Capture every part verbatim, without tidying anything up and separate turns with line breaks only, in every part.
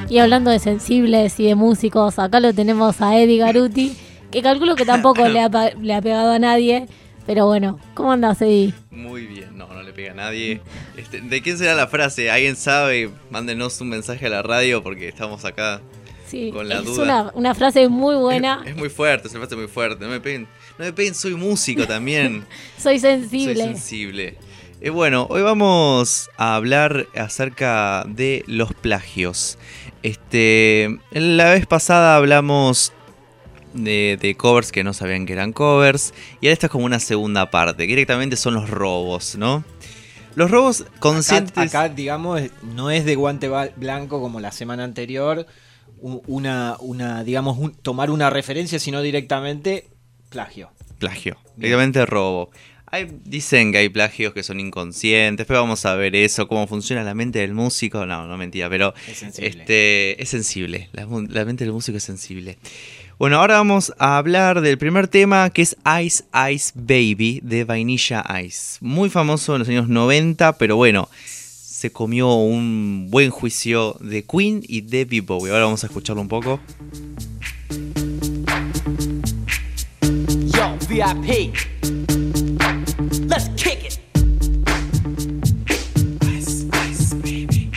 Y hablando de sensibles y de músicos, acá lo tenemos a Eddie Garuti, que calculo que tampoco le, ha, le ha pegado a nadie, pero bueno, ¿cómo andás, Eddie?
Muy bien, no, no le pega a nadie. Este, ¿de quién será la frase? ¿Alguien sabe? Mándenos un mensaje a la radio porque estamos acá
sí,
con la
es
duda.
Una, una frase muy buena.
Es, es muy fuerte, es una frase muy fuerte. No me peguen, no me peguen, soy músico también.
Soy sensible.
Soy sensible. Eh, bueno, hoy vamos a hablar acerca de los plagios. Este, la vez pasada hablamos de, de covers que no sabían que eran covers. Y ahora esta es como una segunda parte, que directamente son los robos, ¿no? Los robos conscientes...
Acá, acá, digamos, no es de guante blanco como la semana anterior, una, una digamos, un, tomar una referencia, sino directamente plagio.
Plagio, directamente robo. Hay, dicen que hay plagios que son inconscientes, pero vamos a ver eso, cómo funciona la mente del músico. No, no mentira, pero
es sensible.
Este, es sensible. La, la mente del músico es sensible. Bueno, ahora vamos a hablar del primer tema, que es Ice Ice Baby de Vanilla Ice. Muy famoso en los años noventa, pero bueno, se comió un buen juicio de Queen y David Bowie. Ahora vamos a escucharlo un poco.
Yo, V I P. Let's kick it.
Ice, ice, baby.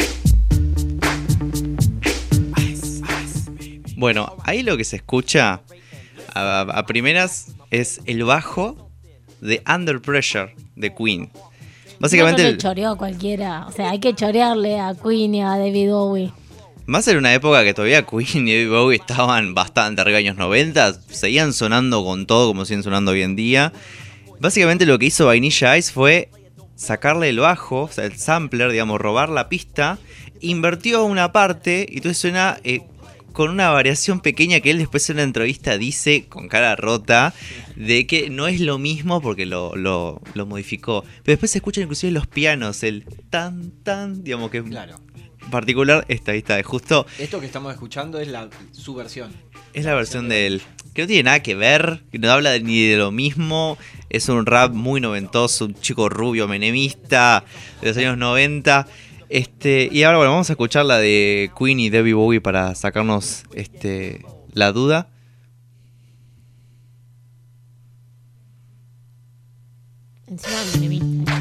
Ice, ice, baby. Bueno, ahí lo que se escucha a, a primeras es el bajo de Under Pressure de Queen. Básicamente
no, no le choreó a cualquiera. O sea, hay que chorearle a Queen y a David Bowie.
Más en una época que todavía Queen y David Bowie estaban bastante arriba de años noventa, seguían sonando con todo como siguen sonando hoy en día. Básicamente lo que hizo Vanilla Ice fue sacarle el bajo, o sea, el sampler, digamos, robar la pista, invirtió una parte y entonces suena eh, con una variación pequeña que él después en una entrevista dice con cara rota de que no es lo mismo porque lo, lo, lo modificó. Pero después se escuchan inclusive los pianos, el tan tan, digamos que...
Claro.
Particular, esta, esta es justo.
Esto que estamos escuchando es la su versión.
Es la versión de él. Que no tiene nada que ver, que no habla ni de lo mismo. Es un rap muy noventoso, un chico rubio menemista de los años noventa. Este, y ahora bueno, vamos a escuchar la de Queen y David Bowie para sacarnos este, la duda.
Encima menemista.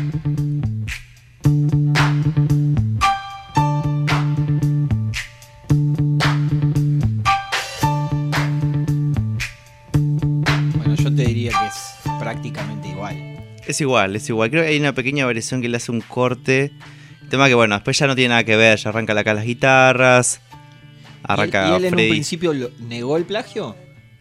Te diría que es prácticamente igual.
Es igual, es igual. Creo que hay una pequeña variación que le hace un corte. El tema que, bueno, después ya no tiene nada que ver. Ya arranca acá las guitarras. Arranca
¿Y él, y él en
Freddy.
un principio lo, negó el plagio?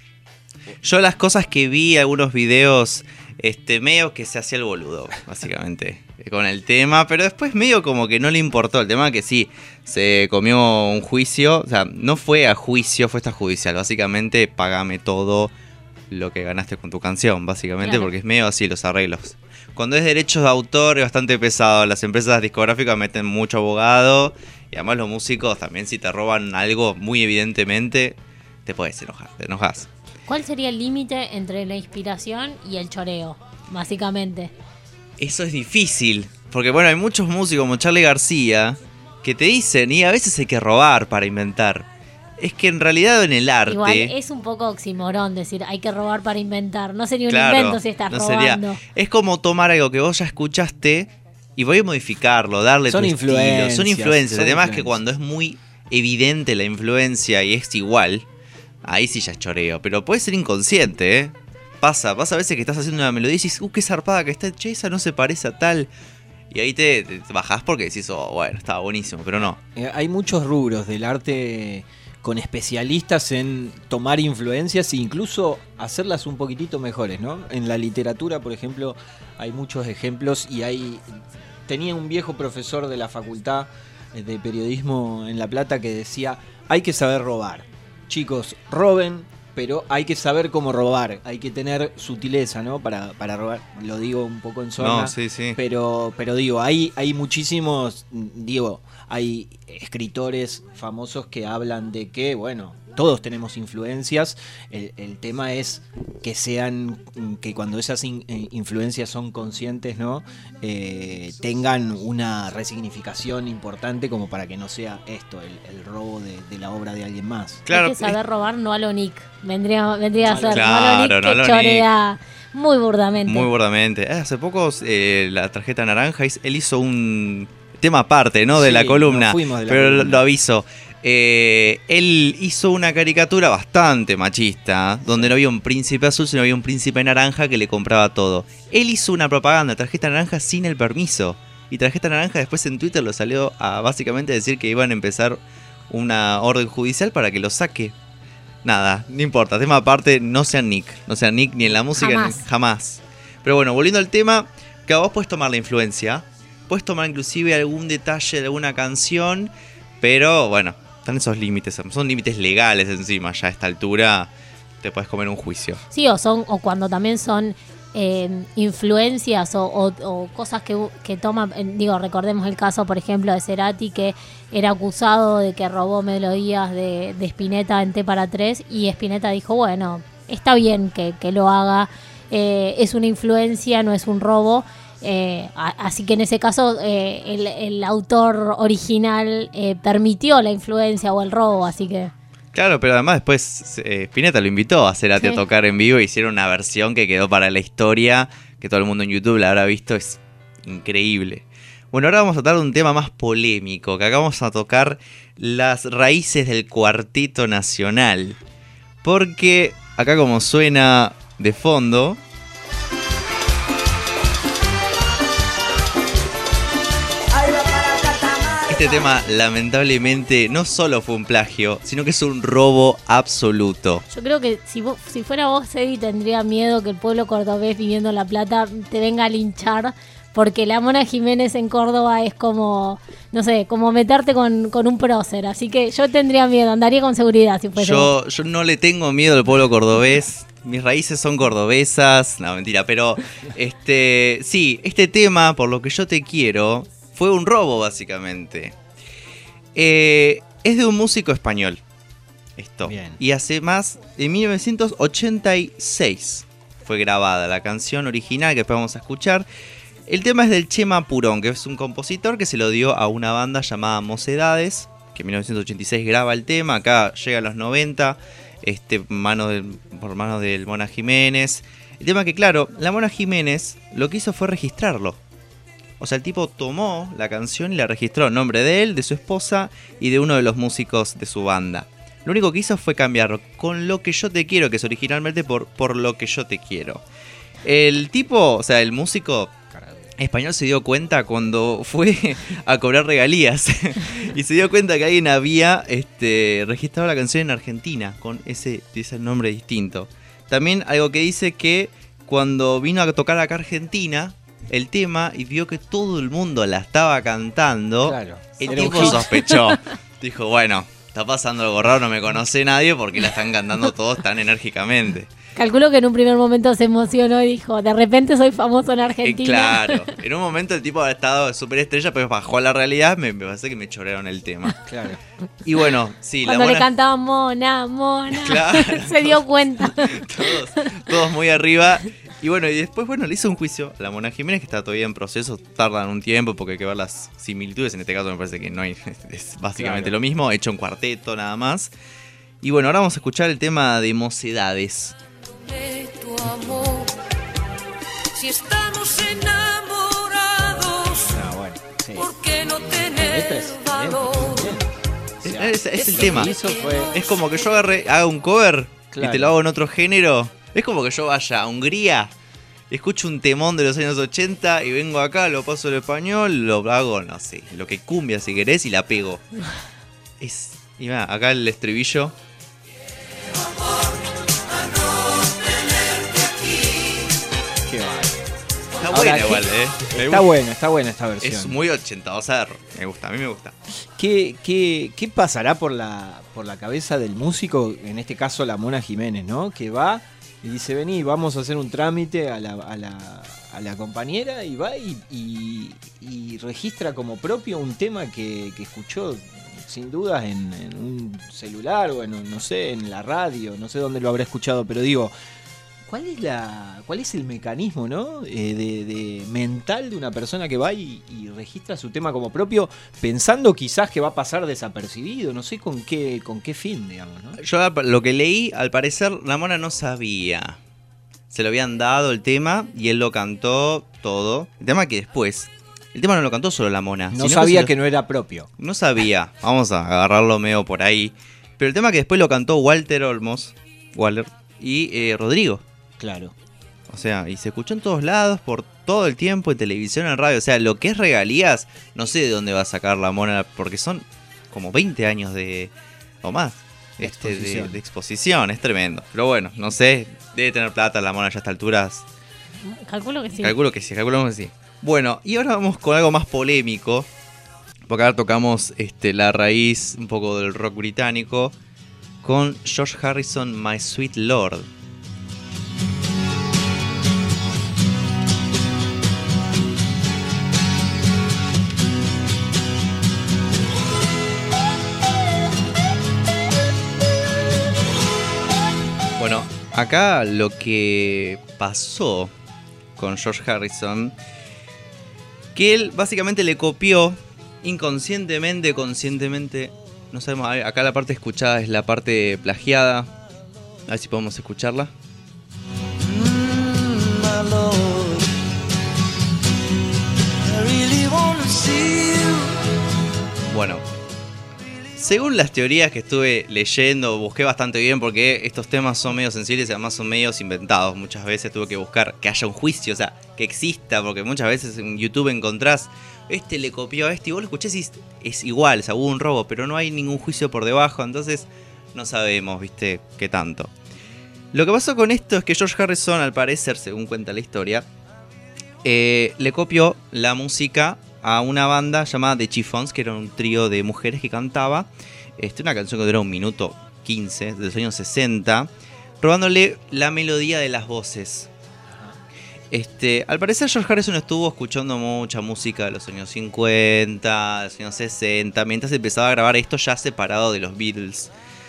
Yo las cosas que vi, algunos videos, este, medio que se hacía el boludo, básicamente, con el tema. Pero después medio como que no le importó. El tema que sí, se comió un juicio. O sea, no fue a juicio, fue hasta judicial. Básicamente, pagame todo lo que ganaste con tu canción, básicamente, claro. Porque es medio así los arreglos. Cuando es derechos de autor es bastante pesado, las empresas discográficas meten mucho abogado y además los músicos también, si te roban algo muy evidentemente, te puedes enojar, te enojas.
¿Cuál sería el límite entre la inspiración y el choreo, básicamente?
Eso es difícil, porque bueno, hay muchos músicos como Charly García que te dicen, y a veces hay que robar para inventar. Es que en realidad en el arte...
Igual es un poco oximorón decir hay que robar para inventar. No sería un
claro,
invento si estás
no
robando.
Sería, es como tomar algo que vos ya escuchaste y voy a modificarlo, darle
Son
tu
influencias,
estilo. Son influencias.
Son
Además
influencias.
Que cuando es muy evidente la influencia y es igual, ahí sí ya es choreo. Pero puede ser inconsciente, ¿eh? Pasa, pasa a veces que estás haciendo una melodía y dices, uh, qué zarpada que está, che, esa no se parece a tal... Y ahí te, te bajás porque decís, oh, bueno, estaba buenísimo, pero no.
Eh, hay muchos rubros del arte... con especialistas en tomar influencias e incluso hacerlas un poquitito mejores, ¿no? En la literatura, por ejemplo, hay muchos ejemplos y hay... Tenía un viejo profesor de la facultad de periodismo en La Plata que decía, hay que saber robar. Chicos, roben, pero hay que saber cómo robar, hay que tener sutileza, ¿no? Para, para robar, lo digo un poco en zona,
no, sí, sí.
Pero, pero digo, hay, hay muchísimos, digo... hay escritores famosos que hablan de que, bueno, todos tenemos influencias, el, el tema es que sean, que cuando esas in, influencias son conscientes, ¿no? Eh, tengan una resignificación importante como para que no sea esto, el, el robo de, de la obra de alguien más.
Claro,
Hay que saber robar, no a lo Nick. Vendría, vendría a ser
Claro,
no a lo Nick,
no a lo
que chorea muy burdamente.
Muy burdamente. Eh, hace poco eh, la tarjeta naranja, él hizo un tema aparte, ¿no? De
Sí,
la columna.
nos fuimos de la
pero
columna.
Lo, lo aviso. Eh, él hizo una caricatura bastante machista, donde no había un príncipe azul, sino había un príncipe naranja que le compraba todo. Él hizo una propaganda de tarjeta naranja sin el permiso. Y tarjeta naranja después en Twitter lo salió a básicamente decir que iban a empezar una orden judicial para que lo saque. Nada, no importa, tema aparte, no sean Nick. No sean Nick ni en la música,
Jamás.
ni jamás. Pero bueno, volviendo al tema, que vos puedes tomar la influencia, puedes tomar inclusive algún detalle de alguna canción, pero bueno, están esos límites, son límites legales encima, ya a esta altura te puedes comer un juicio.
Sí, o son o cuando también son eh, influencias o, o, o cosas que, que toman, eh, digo, recordemos el caso, por ejemplo, de Cerati, que era acusado de que robó melodías de, de Spinetta en T para tres, y Spinetta dijo, bueno, está bien que, que lo haga, eh, es una influencia, no es un robo. Eh, a, así que en ese caso eh, el, el autor original eh, permitió la influencia o el robo, así que...
Claro, pero además después eh, Spinetta lo invitó a Cerati
Sí.
a tocar en vivo, e hicieron una versión que quedó para la historia, que todo el mundo en YouTube la habrá visto, es increíble. Bueno, ahora vamos a tratar de un tema más polémico, que acá vamos a tocar las raíces del cuarteto nacional. Porque acá como suena de fondo... Este tema lamentablemente no solo fue un plagio, sino que es un robo absoluto.
Yo creo que si vos, si fuera vos, Eddie, tendría miedo que el pueblo cordobés viviendo en La Plata te venga a linchar, porque la Mona Jiménez en Córdoba es como, no sé, como meterte con, con un prócer. Así que yo tendría miedo, andaría con seguridad si fuese vos.
Yo, yo no le tengo miedo al pueblo cordobés. Mis raíces son cordobesas. No, mentira, pero este sí, este tema, por lo que yo te quiero, fue un robo básicamente. Eh, es de un músico español. Esto.
Bien.
Y hace más de mil novecientos ochenta y seis fue grabada la canción original que después vamos a escuchar. El tema es del Chema Purón, que es un compositor que se lo dio a una banda llamada Mocedades, que en mil novecientos ochenta y seis graba el tema. Acá llega a los noventa, este, mano del, por mano del Mona Jiménez. El tema que, claro, la Mona Jiménez lo que hizo fue registrarlo. O sea, el tipo tomó la canción y la registró en nombre de él, de su esposa y de uno de los músicos de su banda. Lo único que hizo fue cambiarlo con Lo que yo te quiero, que es originalmente por, por Lo que yo te quiero. El tipo, o sea, el músico español se dio cuenta cuando fue a cobrar regalías y se dio cuenta que alguien había este, registrado la canción en Argentina con ese, ese nombre distinto. También algo que dice que cuando vino a tocar acá a Argentina el tema y vio que todo el mundo la estaba cantando,
Claro,
el
era un
tipo
hit.
sospechó. Dijo, bueno, está pasando algo raro, no me conoce nadie porque la están cantando todos tan enérgicamente.
Calculo que en un primer momento se emocionó y dijo, de repente soy famoso en
Eh,
Argentina.
claro, en un momento el tipo había estado de superestrella, pero bajó a la realidad, me, me parece que me chorearon el tema.
Claro.
Y bueno, sí,
Cuando
la
le
Mona,
cantaban Mona, Mona,
Claro.
se dio cuenta.
todos, todos muy arriba. Y bueno, y después, bueno, le hizo un juicio a la Mona Jiménez, que está todavía en proceso, tardan un tiempo porque hay que ver las similitudes. En este caso me parece que no hay, es básicamente
Claro.
lo mismo, hecho en cuarteto nada más. Y bueno, ahora vamos a escuchar el tema de Mocedades.
De tu amor, si estamos enamorados,
Ah, bueno, sí.
¿por qué no
La
tener
letra es
valor?
excelente. O sea,
Es, es el
lo
tema.
que hizo fue-
Es como que yo agarre, haga un cover y
Claro.
te lo hago en otro género. Es como que yo vaya a Hungría, escucho un temón de los años ochenta y vengo acá, lo paso al español, lo hago, no sé, lo que cumbia si querés y la pego. Es, y va, acá el estribillo.
Qué bárbaro.
Está
Ahora,
buena
¿qué-
igual, eh. Me
Está
gusta.
buena, está buena esta versión.
Es muy ochentosa, me gusta, a mí me gusta.
¿Qué, qué, qué pasará por la, por la cabeza del músico, en este caso la Mona Jiménez, ¿no? Que va y dice, vení, vamos a hacer un trámite a la, a la, a la compañera y va y, y, y registra como propio un tema que, que escuchó sin dudas en, en un celular o en, no sé, en la radio, no sé dónde lo habrá escuchado, pero digo, ¿cuál es la, cuál es el mecanismo, ¿no? Eh, de, de mental de una persona que va y, y registra su tema como propio, pensando quizás que va a pasar desapercibido, no sé con qué, con qué fin, digamos, ¿no?
Yo lo que leí, al parecer, la mona no sabía. Se lo habían dado el tema y él lo cantó todo. El tema que después, el tema no lo cantó solo la mona.
No
sino
sabía
que, lo,
que no era propio.
No sabía, vamos a agarrarlo medio por ahí. Pero el tema que después lo cantó Walter Olmos, Waller y eh, Rodrigo.
Claro.
O sea, y se escuchó en todos lados, por todo el tiempo, en televisión, en radio. O sea, lo que es regalías, no sé de dónde va a sacar la mona, porque son como veinte años de o más
de,
este,
exposición.
De, de exposición. Es tremendo. Pero bueno, no sé, debe tener plata la mona ya a estas alturas.
Calculo que sí.
Calculo que sí, calculo que sí. Bueno, y ahora vamos con algo más polémico, porque ahora tocamos este, la raíz un poco del rock británico, con George Harrison, My Sweet Lord. Bueno, acá lo que pasó con George Harrison, que él básicamente le copió inconscientemente, conscientemente, no sabemos, acá la parte escuchada es la parte plagiada, a ver si podemos escucharla. Bueno, según las teorías que estuve leyendo, busqué bastante bien porque estos temas son medio sensibles y además son medios inventados. Muchas veces tuve que buscar que haya un juicio, o sea, que exista, porque muchas veces en YouTube encontrás, este le copió a este y vos lo escuchás y es igual, o sea, hubo un robo, pero no hay ningún juicio por debajo, entonces no sabemos, viste, qué tanto. Lo que pasó con esto es que George Harrison, al parecer, según cuenta la historia, eh, le copió la música a una banda llamada The Chiffons, que era un trío de mujeres que cantaba este, una canción que duró un minuto quince, de los años sesenta, robándole la melodía de las voces. Este, al parecer George Harrison estuvo escuchando mucha música de los años cincuenta, de los años sesenta, mientras empezaba a grabar esto ya separado de los Beatles.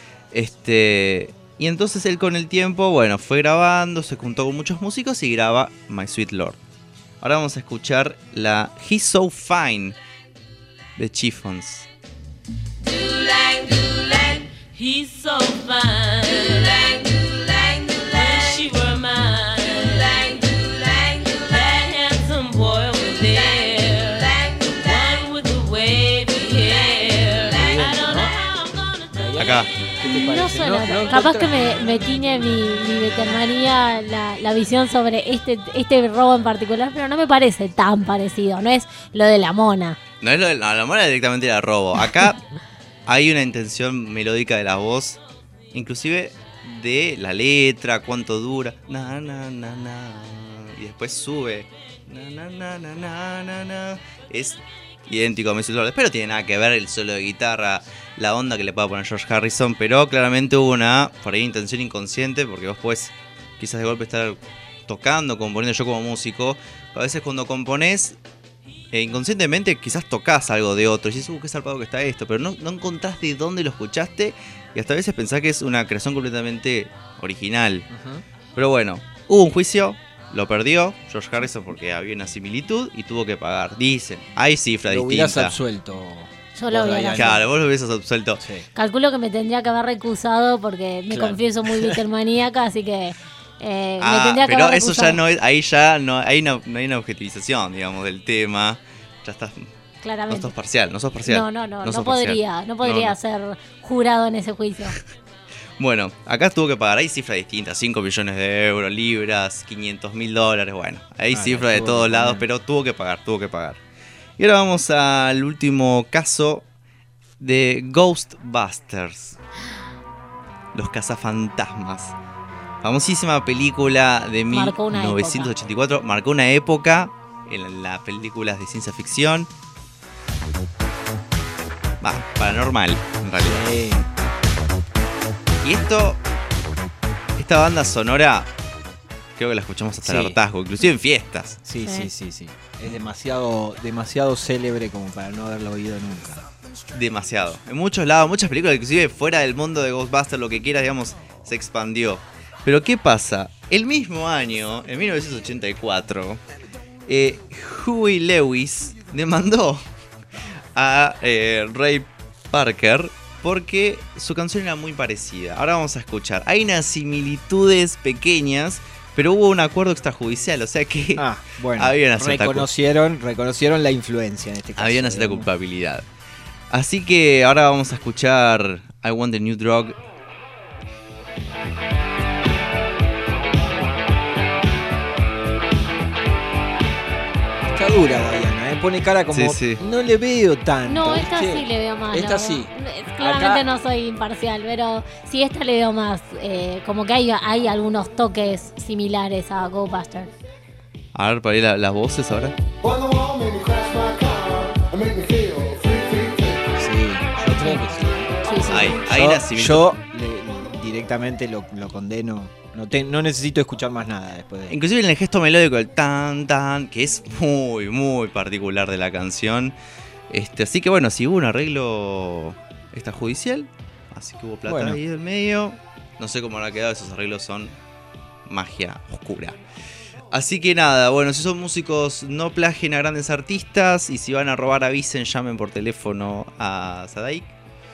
Este, y entonces él con el tiempo, bueno, fue grabando, se juntó con muchos músicos y graba My Sweet Lord. Ahora vamos a escuchar la He's So Fine de Chiffons.
Doo-lang, doo-lang, he's so fine. Doo-lang, doo-lang, doo-lang, she were mine. Doo-lang, doo-lang, doo-lang, that handsome boy was there. The one with the wavy hair. I don't know how I'm gonna do it.
Acá.
¿Qué te
No
parece?
suena,
No, no
capaz que
encontré-
me, me tiñe mi, mi veterinaria la, la visión sobre este, este robo en particular, pero no me parece tan parecido, no es lo de la mona.
No es lo de no, la mona directamente la robo. Acá hay una intención melódica de la voz, inclusive de la letra, cuánto dura. Na, na, na, na. Y después sube. Na, na, na, na, na, na, na. Es idéntico a My Sweet Lord. Pero tiene nada que ver el solo de guitarra, la onda que le pueda poner George Harrison. Pero claramente hubo una, por ahí, intención inconsciente, porque vos puedes quizás de golpe estar tocando, componiendo. Yo como músico, a veces cuando componés, eh, inconscientemente quizás tocas algo de otro y dices, uh, qué zarpado que está esto, pero no, no encontrás de dónde lo escuchaste y hasta a veces pensás que es una creación completamente original.
Ajá.
Pero bueno, hubo un juicio, lo perdió George Harrison porque había una similitud y tuvo que pagar. Dicen, hay cifras
Lo hubieras
distintas.
absuelto.
Yo lo
vos,
hubiera
Diana.
Claro, vos lo hubieses absuelto.
Sí.
Calculo que me tendría que haber recusado porque me
Claro.
confieso muy bikermaníaca, así que eh, me
Ah,
tendría que
pero
haber
eso
recusado.
ya no es, ahí ya no hay una, no hay una objetivización, digamos, del tema. Ya estás, no
Claramente.
sos parcial, no sos parcial.
No, no, no, no,
sos parcial.
podría, no podría
No, no.
ser jurado en ese juicio.
Bueno, acá tuvo que pagar, hay cifras distintas, cinco millones de euros, libras, quinientos mil dólares, bueno, hay
Ah,
cifras de
tuvo
todos
que
lados,
poner.
pero tuvo que pagar, tuvo que pagar. Y ahora vamos al último caso de Ghostbusters, los cazafantasmas. Famosísima película de
Marcó una
mil novecientos ochenta y cuatro, marcó una época en las películas de ciencia ficción. Va, paranormal, en realidad.
Sí.
Y esto, esta banda sonora creo que la escuchamos hasta
Sí.
el hartazgo, inclusive en fiestas.
Sí,
Sí.
sí, sí, sí. Es demasiado, demasiado célebre como para no haberlo oído nunca.
Demasiado. En muchos lados, muchas películas, inclusive fuera del mundo de Ghostbusters, lo que quieras, digamos, se expandió. Pero ¿qué pasa? El mismo año, en mil novecientos ochenta y cuatro, eh, Huey Lewis demandó a eh, Ray Parker porque su canción era muy parecida. Ahora vamos a escuchar. Hay unas similitudes pequeñas, pero hubo un acuerdo extrajudicial, o sea que
Ah, bueno.
había una cierta
reconocieron, reconocieron la influencia en este caso.
había una cierta
digamos.
culpabilidad. Así que ahora vamos a escuchar I Want a New Drug.
Está dura Diana, ¿eh? Pone cara como.
Sí, sí.
No le veo tanto.
No, esta
¿viste?
sí le veo más.
Esta
la
sí.
verdad. Claramente
Acá-
no soy imparcial, pero sí, esta le veo más. eh, como que hay, hay algunos toques similares a Ghostbusters.
A ver, para ir la- las voces ahora.
Sí, yo creo que sí.
Sí, sí.
Hay, hay
yo,
una similitud.
yo le- directamente lo, lo condeno. No, te- no necesito escuchar más nada después de.
Inclusive en el gesto melódico, el tan tan, que es muy, muy particular de la canción. Este, así que bueno, si hubo un arreglo extrajudicial, así que hubo plata
Bueno.
ahí del medio. No sé cómo habrá quedado, esos arreglos son magia oscura. Así que nada, bueno, si son músicos, no plagien a grandes artistas. Y si van a robar, avisen, llamen por teléfono a Sadaik.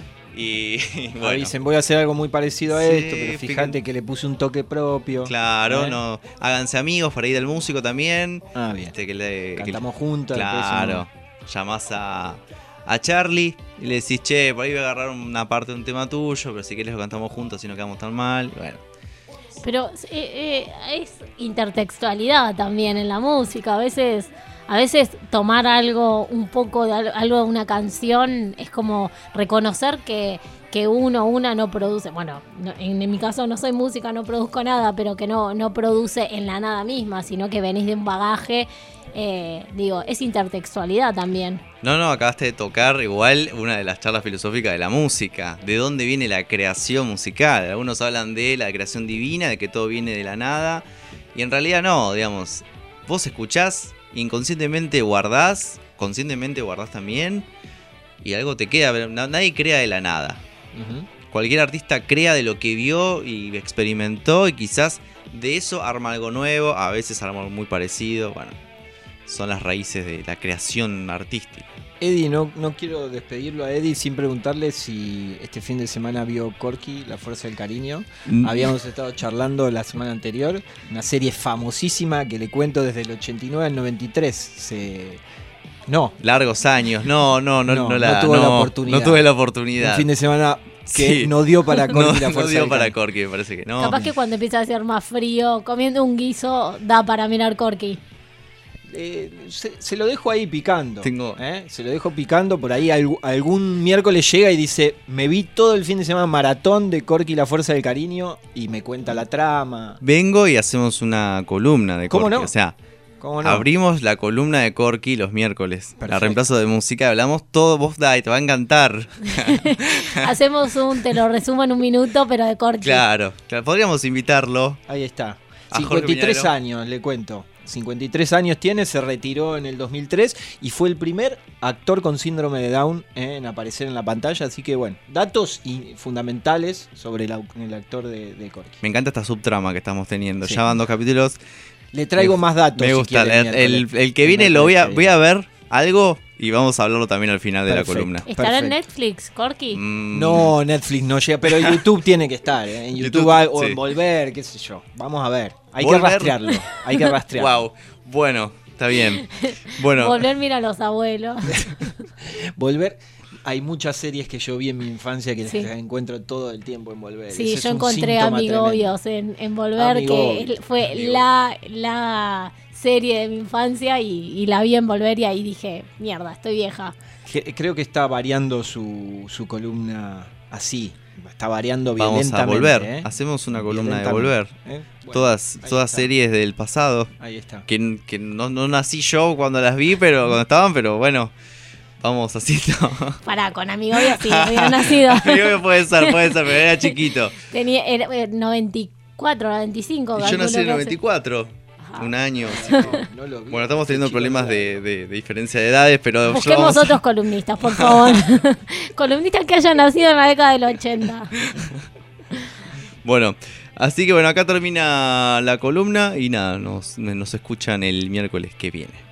Y, y bueno,
Dicen, voy a hacer algo muy parecido a
Sí,
esto, pero fíjate
fíjate-
que le puse un toque propio.
claro,
¿Eh?
no, háganse amigos por ahí del músico también.
Ah, bien.
Este, que le, que-
Cantamos juntos.
claro, llamás a, a Charlie y le decís, che, por ahí voy a agarrar una parte de un tema tuyo, pero si querés lo cantamos juntos, así no quedamos tan mal. Y bueno,
Pero eh, eh, es intertextualidad también en la música. A veces, a veces tomar algo, un poco de al- algo de una canción, es como reconocer que, que uno o una no produce. Bueno, no- en, en mi caso no soy música, no produzco nada, pero que no, no produce en la nada misma, sino que venís de un bagaje. eh, digo, es intertextualidad también.
no, no, acabaste de tocar igual una de las charlas filosóficas de la música. ¿De dónde viene la creación musical? Algunos hablan de la creación divina, de que todo viene de la nada. Y en realidad no, digamos, vos escuchás, inconscientemente guardás, conscientemente guardás también, y algo te queda, pero na- nadie crea de la nada.
Ujú.
Cualquier artista crea de lo que vio y experimentó, y quizás de eso arma algo nuevo, a veces arma algo muy parecido. Bueno, son las raíces de la creación artística.
Eddie, no, no quiero despedirlo a Eddie sin preguntarle si este fin de semana vio Corky, La Fuerza del Cariño.
Mm.
Habíamos estado charlando la semana anterior, una serie famosísima que le cuento desde el ochenta y nueve al noventa y tres. Se... No,
Largos años, no, no, no,
No,
no, la,
no tuvo la
no,
oportunidad.
no tuve la
un
oportunidad.
fin de semana que
Sí.
no dio para Corky,
no,
La
no
Fuerza
dio
del
para
Cariño.
Corky, me parece que no.
Capaz que cuando empieza a hacer más frío, comiendo un guiso, da para mirar Corky.
Eh, se, se lo dejo ahí picando.
Tengo-
¿eh? Se lo dejo picando. Por ahí algu- algún miércoles llega y dice: me vi todo el fin de semana maratón de Corky, La Fuerza del Cariño. Y me cuenta la trama.
Vengo y hacemos una columna de
¿Cómo
Corky.
no?
O sea,
¿Cómo no?
abrimos la columna de Corky los miércoles. La
Perfecto.
reemplazo de música, hablamos todo, vos da y te va a encantar.
Hacemos un, te lo resumo en un minuto, pero de Corky.
Claro, claro, podríamos invitarlo.
Ahí está.
A Jorge
cincuenta y tres
Piñero.
años, le cuento. cincuenta y tres años tiene, se retiró en el dos mil tres y fue el primer actor con síndrome de Down eh, en aparecer en la pantalla. Así que bueno, datos y fundamentales sobre el, au- el actor de, de Corky.
Me encanta esta subtrama que estamos teniendo.
Sí.
Ya van dos capítulos.
Le traigo
Me-
más datos.
Me
si
gusta.
quiere,
el, el-
miércoles.
el que viene
El
lo voy a,
miércoles
voy
que
a ver algo y vamos a hablarlo también al final de
Perfecto.
la columna.
¿Estará en
Perfecto.
Netflix, Corky?
Mm,
No, Netflix no llega, pero en YouTube tiene que estar. ¿eh? En YouTube,
YouTube,
hay- o
sí.
en Volver, qué sé yo. Vamos a ver. Hay
Volver.
que rastrearlo. Hay que rastrearlo.
Wow. Bueno, está bien. Bueno,
Volver mira a los abuelos.
Volver. Hay muchas series que yo vi en mi infancia que
Sí.
las encuentro todo el tiempo en Volver.
Sí,
Ese es
yo
un
encontré
síntoma
Amigobios en, en Volver, que
Amigobios,
fue
Amigobios.
la, la serie de mi infancia y, y la vi en Volver y ahí dije, mierda, estoy vieja.
tremendo. Que- Creo que está variando su, su columna así. Está variando
vamos
violentamente.
a volver.
¿eh?
Hacemos una columna de
Violentamente,
volver.
¿eh? Bueno,
todas
ahí
todas
está.
series del pasado.
Ahí está.
Que, que no, no nací yo cuando las vi, pero cuando estaban, pero bueno, vamos haciendo.
Pará, con Amigobios sí, había nacido.
Creo que puede ser, puede ser, pero era chiquito.
Tenía era, eh, noventa y cuatro, noventa y cinco.
Y yo nací en el noventa y cuatro.
Ajá.
Un año. así
No,
que-
no lo vi.
Bueno, estamos teniendo
Chico,
problemas
no.
de, de- de diferencia de edades, pero
Busquemos
vamos a-
otros columnistas, por favor. Columnistas que hayan nacido en la década del ochenta.
Bueno, así que bueno, acá termina la columna y nada, nos, nos escuchan el miércoles que viene.